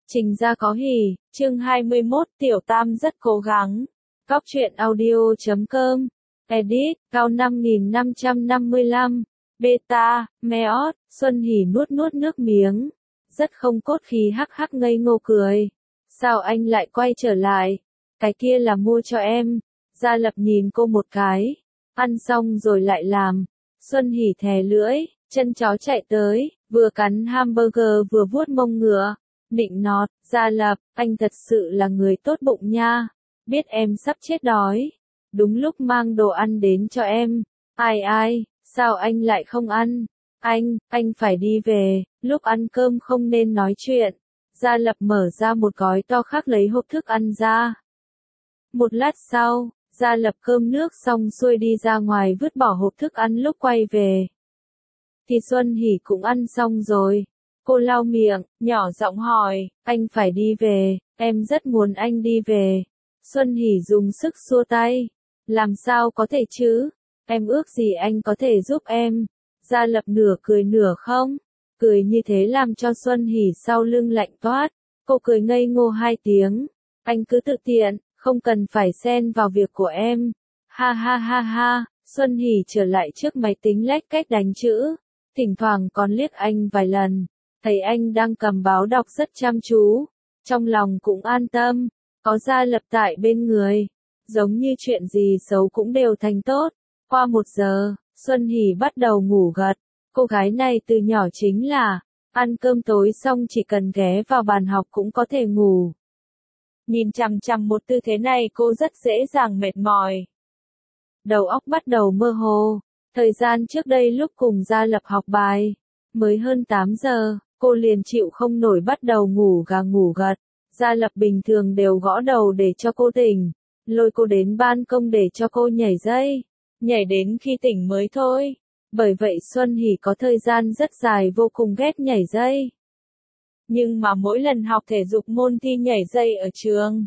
Trình ra có hỉ, chương 21, Tiểu Tam rất cố gắng. Góc truyện audio.com. Edit, cao 5555. Beta, Meot, Xuân Hỉ nuốt nước miếng. Rất không cốt khí hắc hắc ngây ngô cười. Sao anh lại quay trở lại? Cái kia là mua cho em. Gia Lập nhìn cô một cái. Ăn xong rồi lại làm. Xuân Hỉ thè lưỡi, chân chó chạy tới, vừa cắn hamburger vừa vuốt mông ngựa. Nịnh nọt, Gia Lập, anh thật sự là người tốt bụng nha. Biết em sắp chết đói. Đúng lúc mang đồ ăn đến cho em. Ai, sao anh lại không ăn? Anh phải đi về, lúc ăn cơm không nên nói chuyện. Gia Lập mở ra một gói to khác lấy hộp thức ăn ra. Một lát sau, Gia Lập cơm nước xong xuôi đi ra ngoài vứt bỏ hộp thức ăn lúc quay về. Thì Xuân Hỉ cũng ăn xong rồi. Cô lau miệng, nhỏ giọng hỏi, anh phải đi về, em rất muốn anh đi về. Xuân Hỉ dùng sức xua tay. Làm sao có thể chứ? Em ước gì anh có thể giúp em. Gia Lập nửa cười nửa không. Cười như thế làm cho Xuân Hỉ sau lưng lạnh toát. Cô cười ngây ngô 2 tiếng. Anh cứ tự tiện, không cần phải xen vào việc của em. Ha ha ha ha, Xuân Hỉ trở lại trước máy tính lách cách đánh chữ. Thỉnh thoảng còn liếc anh vài lần. Thấy anh đang cầm báo đọc rất chăm chú. Trong lòng cũng an tâm. Có Gia Lập tại bên người. Giống như chuyện gì xấu cũng đều thành tốt. Qua 1 giờ, Xuân Hỉ bắt đầu ngủ gật. Cô gái này từ nhỏ chính là, ăn cơm tối xong chỉ cần ghé vào bàn học cũng có thể ngủ. Nhìn chằm chằm một tư thế này cô rất dễ dàng mệt mỏi. Đầu óc bắt đầu mơ hồ. Thời gian trước đây lúc cùng Gia Lập học bài, mới hơn 8 giờ, cô liền chịu không nổi bắt đầu ngủ gà ngủ gật. Gia Lập bình thường đều gõ đầu để cho cô tỉnh, lôi cô đến ban công để cho cô nhảy dây, nhảy đến khi tỉnh mới thôi. Bởi vậy Xuân Hỉ có thời gian rất dài vô cùng ghét nhảy dây. Nhưng mà mỗi lần học thể dục môn thi nhảy dây ở trường,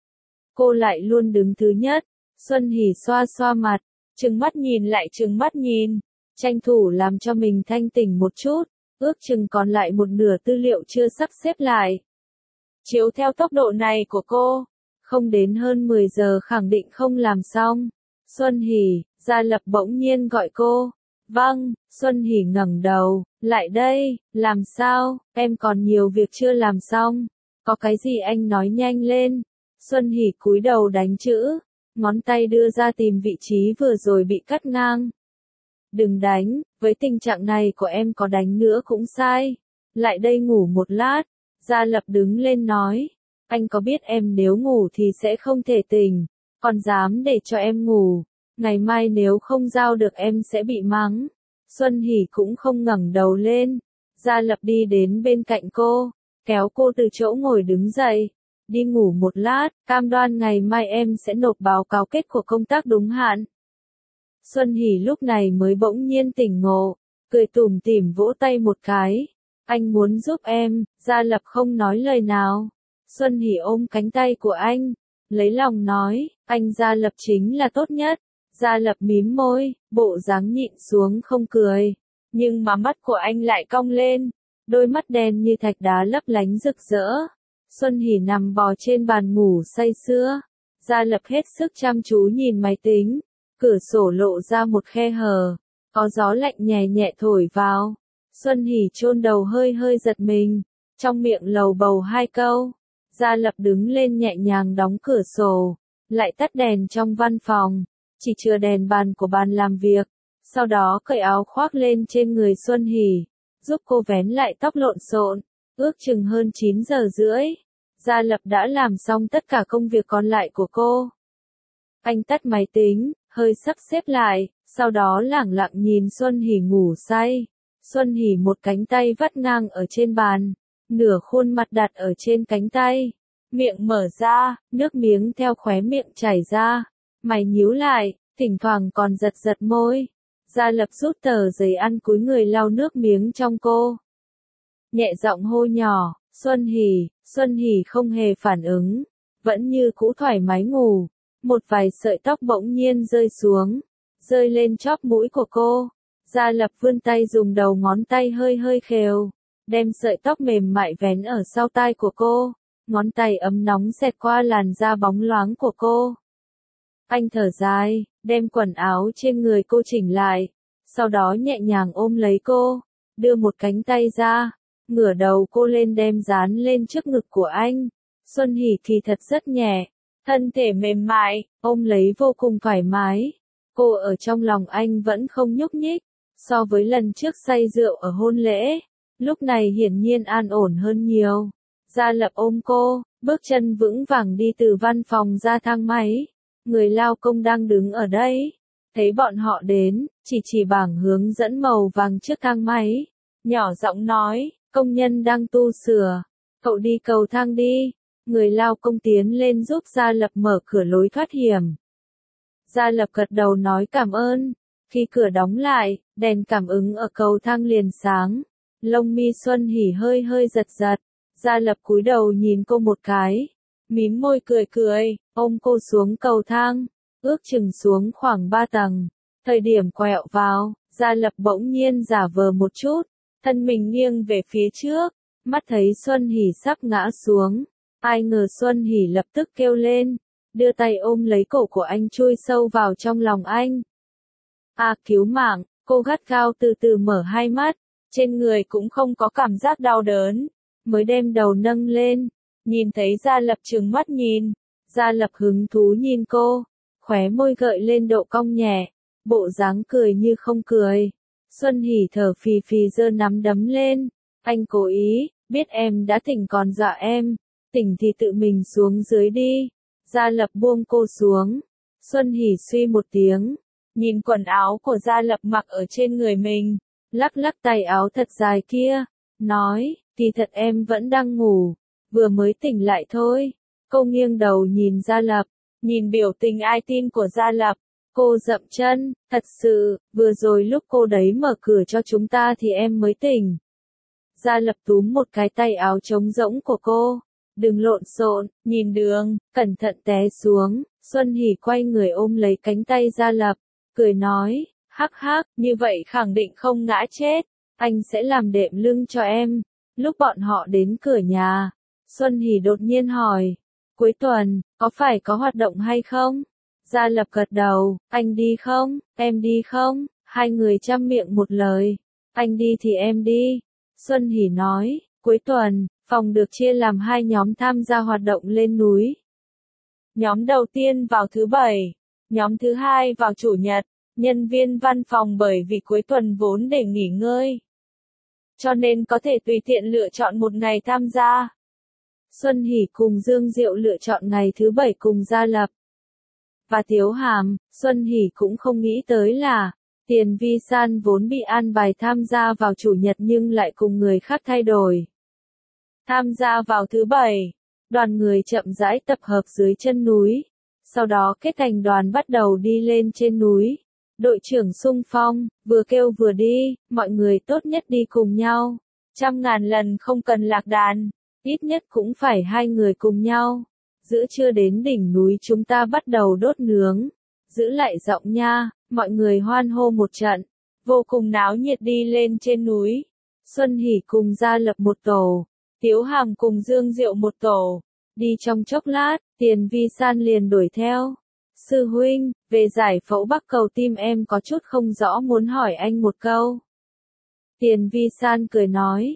cô lại luôn đứng thứ nhất. Xuân Hỉ xoa xoa mặt, trừng mắt nhìn lại trừng mắt nhìn, tranh thủ làm cho mình thanh tỉnh một chút, ước chừng còn lại một nửa tư liệu chưa sắp xếp lại. Chiếu theo tốc độ này của cô, không đến hơn 10 giờ khẳng định không làm xong. Xuân Hỉ, Gia Lập bỗng nhiên gọi cô. Vâng, Xuân Hỉ ngẩng đầu, lại đây, làm sao, em còn nhiều việc chưa làm xong. Có cái gì anh nói nhanh lên. Xuân Hỉ cúi đầu đánh chữ, ngón tay đưa ra tìm vị trí vừa rồi bị cắt ngang. Đừng đánh, với tình trạng này của em có đánh nữa cũng sai. Lại đây ngủ một lát. Gia Lập đứng lên nói, anh có biết em nếu ngủ thì sẽ không thể tỉnh, còn dám để cho em ngủ, ngày mai nếu không giao được em sẽ bị mắng. Xuân Hỉ cũng không ngẩng đầu lên. Gia Lập đi đến bên cạnh cô, kéo cô từ chỗ ngồi đứng dậy. Đi ngủ một lát, cam đoan ngày mai em sẽ nộp báo cáo kết của công tác đúng hạn. Xuân Hỉ lúc này mới bỗng nhiên tỉnh ngộ, cười tủm tỉm vỗ tay một cái. Anh muốn giúp em. Gia Lập không nói lời nào. Xuân Hỉ ôm cánh tay của anh, lấy lòng nói, anh Gia Lập chính là tốt nhất. Gia Lập mím môi, bộ dáng nhịn xuống không cười. Nhưng mà mắt của anh lại cong lên, đôi mắt đen như thạch đá lấp lánh rực rỡ. Xuân Hỉ nằm bò trên bàn ngủ say sưa. Gia Lập hết sức chăm chú nhìn máy tính. Cửa sổ lộ ra một khe hở, có gió lạnh nhẹ nhẹ thổi vào. Xuân Hỉ chôn đầu hơi giật mình, trong miệng lầu bầu 2 câu. Gia Lập đứng lên nhẹ nhàng đóng cửa sổ, lại tắt đèn trong văn phòng, chỉ chừa đèn bàn của bàn làm việc. Sau đó cởi áo khoác lên trên người Xuân Hỉ, giúp cô vén lại tóc lộn xộn. Ước chừng hơn 9 giờ rưỡi, Gia Lập đã làm xong tất cả công việc còn lại của cô. Anh tắt máy tính, hơi sắp xếp lại, sau đó lẳng lặng nhìn Xuân Hỉ ngủ say. Xuân Hỉ một cánh tay vắt ngang ở trên bàn, nửa khuôn mặt đặt ở trên cánh tay, miệng mở ra, nước miếng theo khóe miệng chảy ra, mày nhíu lại, thỉnh thoảng còn giật môi. Gia Lập rút tờ giấy ăn cúi người lau nước miếng trong cô. Nhẹ giọng hô nhỏ, Xuân Hỉ không hề phản ứng, vẫn như cũ thoải mái ngủ. Một vài sợi tóc bỗng nhiên rơi xuống, rơi lên chóp mũi của cô. Gia Lập vươn tay dùng đầu ngón tay hơi khều, đem sợi tóc mềm mại vén ở sau tai của cô, ngón tay ấm nóng xẹt qua làn da bóng loáng của cô. Anh thở dài, đem quần áo trên người cô chỉnh lại, sau đó nhẹ nhàng ôm lấy cô, đưa một cánh tay ra, ngửa đầu cô lên đem dán lên trước ngực của anh. Xuân Hỷ kỳ thật rất nhẹ, thân thể mềm mại, ôm lấy vô cùng thoải mái. Cô ở trong lòng anh vẫn không nhúc nhích, so với lần trước say rượu ở hôn lễ, lúc này hiển nhiên an ổn hơn nhiều. Gia Lập ôm cô, bước chân vững vàng đi từ văn phòng ra thang máy. Người lao công đang đứng ở đây, thấy bọn họ đến, chỉ bảng hướng dẫn màu vàng trước thang máy, nhỏ giọng nói, công nhân đang tu sửa, cậu đi cầu thang đi. Người lao công tiến lên giúp Gia Lập mở cửa lối thoát hiểm. Gia Lập gật đầu nói cảm ơn. Khi cửa đóng lại, đèn cảm ứng ở cầu thang liền sáng. Lông mi Xuân Hỷ hơi hơi giật giật. Gia Lập cúi đầu nhìn cô một cái, mím môi cười cười, ôm cô xuống cầu thang, ước chừng xuống khoảng 3 tầng. Thời điểm quẹo vào, Gia Lập bỗng nhiên giả vờ một chút, thân mình nghiêng về phía trước, mắt thấy Xuân Hỷ sắp ngã xuống. Ai ngờ Xuân Hỷ lập tức kêu lên, đưa tay ôm lấy cổ của anh chui sâu vào trong lòng anh. À cứu mạng, cô gắt gao từ từ mở hai mắt, trên người cũng không có cảm giác đau đớn, mới đem đầu nâng lên, nhìn thấy Gia Lập trừng mắt nhìn. Gia Lập hứng thú nhìn cô, khóe môi gợi lên độ cong nhẹ, bộ dáng cười như không cười. Xuân Hỷ thở phì phì giơ nắm đấm lên, anh cố ý, biết em đã tỉnh còn dọa em, tỉnh thì tự mình xuống dưới đi. Gia Lập buông cô xuống. Xuân Hỷ suy một tiếng, nhìn quần áo của Gia Lập mặc ở trên người mình, lắc lắc tay áo thật dài kia, nói, kỳ thật em vẫn đang ngủ, vừa mới tỉnh lại thôi. Cô nghiêng đầu nhìn Gia Lập, nhìn biểu tình ai tin của Gia Lập, cô dậm chân, thật sự, vừa rồi lúc cô đấy mở cửa cho chúng ta thì em mới tỉnh. Gia Lập túm một cái tay áo trống rỗng của cô, đừng lộn xộn, nhìn đường, cẩn thận té xuống. Xuân Hỷ quay người ôm lấy cánh tay Gia Lập, cười nói, hắc hắc, như vậy khẳng định không ngã chết, anh sẽ làm đệm lưng cho em. Lúc bọn họ đến cửa nhà, Xuân Hỷ đột nhiên hỏi, cuối tuần, có phải có hoạt động hay không? Gia Lập gật đầu, anh đi không, em đi không? Hai người chăm miệng một lời, anh đi thì em đi. Xuân Hỷ nói, cuối tuần, phòng được chia làm hai nhóm tham gia hoạt động lên núi. Nhóm đầu tiên vào thứ Bảy, nhóm thứ hai vào Chủ nhật. Nhân viên văn phòng bởi vì cuối tuần vốn để nghỉ ngơi, cho nên có thể tùy tiện lựa chọn một ngày tham gia. Xuân Hỷ cùng Dương Diệu lựa chọn ngày thứ Bảy cùng Gia Lập. Và Tiếu Hàm, Xuân Hỷ cũng không nghĩ tới là, Tiền Vi San vốn bị an bài tham gia vào Chủ nhật nhưng lại cùng người khác thay đổi. Tham gia vào thứ Bảy, đoàn người chậm rãi tập hợp dưới chân núi, sau đó kết thành đoàn bắt đầu đi lên trên núi. Đội trưởng xung phong, vừa kêu vừa đi, mọi người tốt nhất đi cùng nhau. 100.000 lần không cần lạc đàn, ít nhất cũng phải hai người cùng nhau. Giữa trưa đến đỉnh núi chúng ta bắt đầu đốt nướng. Giữ lại giọng nha, mọi người hoan hô một trận. Vô cùng náo nhiệt đi lên trên núi. Xuân Hỷ cùng Gia Lập một tổ, Tiếu Hàm cùng Dương Diệu một tổ. Đi trong chốc lát, Tiền Vi San liền đuổi theo. Sư huynh, về giải phẫu bắc cầu tim em có chút không rõ muốn hỏi anh một câu. Tiền Vi San cười nói,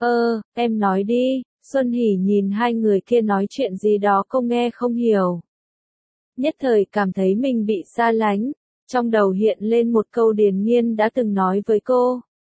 em nói đi. Xuân Hỷ nhìn hai người kia nói chuyện gì đó cô nghe không hiểu. Nhất thời cảm thấy mình bị xa lánh, trong đầu hiện lên một câu Điền Nghiên đã từng nói với cô.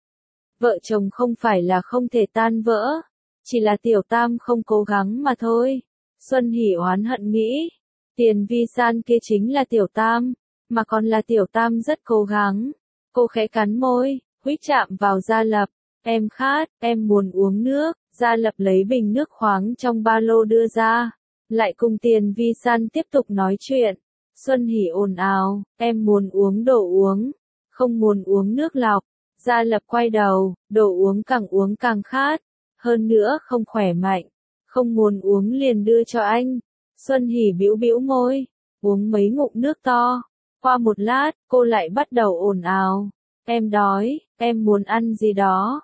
Vợ chồng không phải là không thể tan vỡ, chỉ là Tiểu Tam không cố gắng mà thôi. Xuân Hỷ oán hận nghĩ. Tiền Vi San kia chính là Tiểu Tam, mà còn là Tiểu Tam rất cố gắng. Cô khẽ cắn môi, huýt chạm vào Gia Lập. Em khát, em muốn uống nước. Gia Lập lấy bình nước khoáng trong ba lô đưa ra, lại cùng Tiền Vi San tiếp tục nói chuyện. Xuân Hỷ ồn ào, em muốn uống đồ uống, không muốn uống nước lọc. Gia Lập quay đầu, đồ uống càng khát, hơn nữa không khỏe mạnh, không muốn uống liền đưa cho anh. Xuân Hỷ bĩu bĩu môi, uống mấy ngụm nước to. Qua một lát, cô lại bắt đầu ồn ào. Em đói, em muốn ăn gì đó.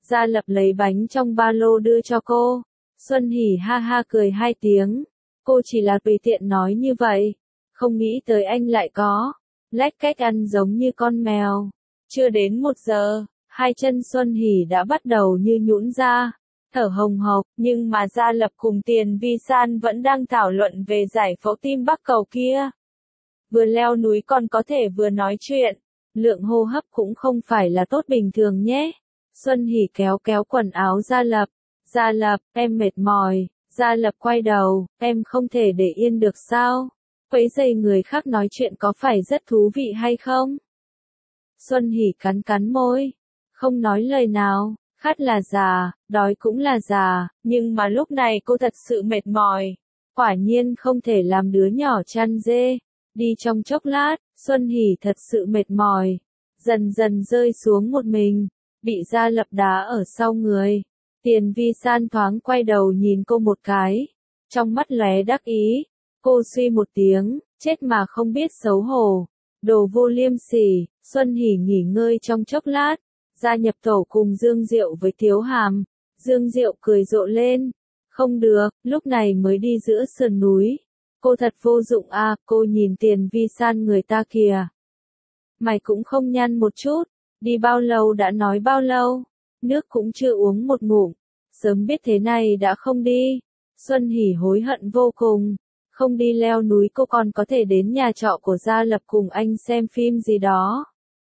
Gia Lập lấy bánh trong ba lô đưa cho cô. Xuân Hỉ ha ha cười hai tiếng. Cô chỉ là tùy tiện nói như vậy. Không nghĩ tới anh lại có lách cách ăn giống như con mèo. Chưa đến 1 giờ, hai chân Xuân Hỉ đã bắt đầu như nhũn ra, thở hồng hộc, nhưng mà Gia Lập cùng Tiền Vi San vẫn đang thảo luận về giải phẫu tim Bắc Cầu kia. Vừa leo núi còn có thể vừa nói chuyện, lượng hô hấp cũng không phải là tốt bình thường nhé. Xuân Hỉ kéo kéo quần áo Gia Lập. Gia Lập, em mệt mỏi. Gia Lập quay đầu, em không thể để yên được sao? Quấy rầy người khác nói chuyện có phải rất thú vị hay không? Xuân Hỉ cắn cắn môi, không nói lời nào. Khát là già, đói cũng là già, nhưng mà lúc này cô thật sự mệt mỏi. Quả nhiên không thể làm đứa nhỏ chăn dê. Đi trong chốc lát, Xuân Hỉ thật sự mệt mỏi, dần dần rơi xuống một mình, bị Gia Lập đá ở sau người. Tiền Vi San thoáng quay đầu nhìn cô một cái, trong mắt lóe đắc ý. Cô suy một tiếng, chết mà không biết xấu hổ. Đồ vô liêm sỉ. Xuân Hỉ nghỉ ngơi trong chốc lát, gia nhập tổ cùng Dương Diệu với Tiếu Hàm. Dương Diệu cười rộ lên. Không được, lúc này mới đi giữa sườn núi. Cô thật vô dụng à, cô nhìn Tiền Vi San người ta kìa. Mày cũng không nhăn một chút, đi bao lâu đã nói bao lâu, nước cũng chưa uống một ngụm, sớm biết thế này đã không đi. Xuân Hỉ hối hận vô cùng, không đi leo núi cô còn có thể đến nhà trọ của Gia Lập cùng anh xem phim gì đó.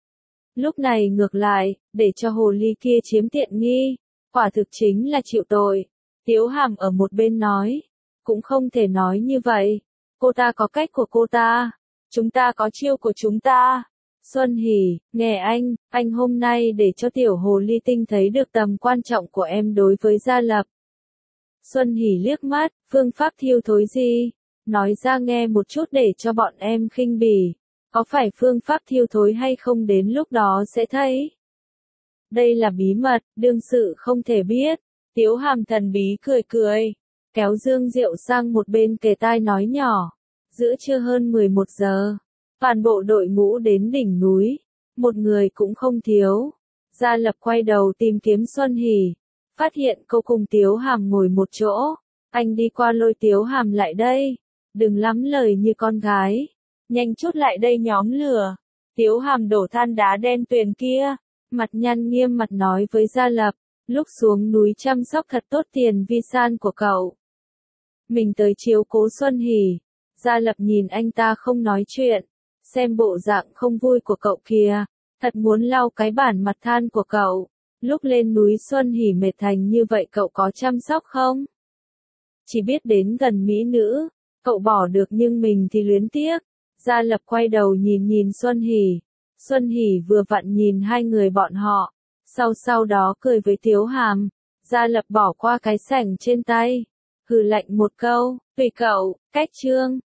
Lúc này ngược lại, để cho hồ ly kia chiếm tiện nghi, quả thực chính là chịu tội. Tiếu Hàm ở một bên nói, cũng không thể nói như vậy, cô ta có cách của cô ta, chúng ta có chiêu của chúng ta. Xuân Hỉ, nghe anh hôm nay để cho tiểu hồ ly tinh thấy được tầm quan trọng của em đối với Gia Lập. Xuân Hỉ liếc mắt, phương pháp thiêu thối gì? Nói ra nghe một chút để cho bọn em khinh bỉ. Có phải phương pháp thiêu thối hay không đến lúc đó sẽ thấy. Đây là bí mật, đương sự không thể biết. Tiếu Hàm thần bí cười cười, kéo Dương Diệu sang một bên kề tai nói nhỏ. Giữa trưa hơn 11 giờ, toàn bộ đội ngũ đến đỉnh núi, một người cũng không thiếu. Gia Lập quay đầu tìm kiếm Xuân Hỉ, phát hiện cô cùng Tiếu Hàm ngồi một chỗ. Anh đi qua lôi Tiếu Hàm lại đây, đừng lắm lời như con gái, nhanh chút lại đây nhóm lửa. Tiếu Hàm đổ than đá đen tuyền kia, mặt nhăn nghiêm mặt nói với Gia Lập, lúc xuống núi chăm sóc thật tốt Tiền Vi San của cậu. Mình tới chiếu cố Xuân Hỉ. Gia Lập nhìn anh ta không nói chuyện, xem bộ dạng không vui của cậu kìa, thật muốn lau cái bản mặt than của cậu. Lúc lên núi Xuân Hỉ mệt thành như vậy cậu có chăm sóc không? Chỉ biết đến gần mỹ nữ, cậu bỏ được nhưng mình thì luyến tiếc. Gia Lập quay đầu nhìn nhìn Xuân Hỉ. Xuân Hỉ vừa vặn nhìn hai người bọn họ, sau đó cười với Tiếu Hàm. Gia Lập bỏ qua cái sảnh trên tay, hừ lạnh một câu, tùy cậu, cách chương.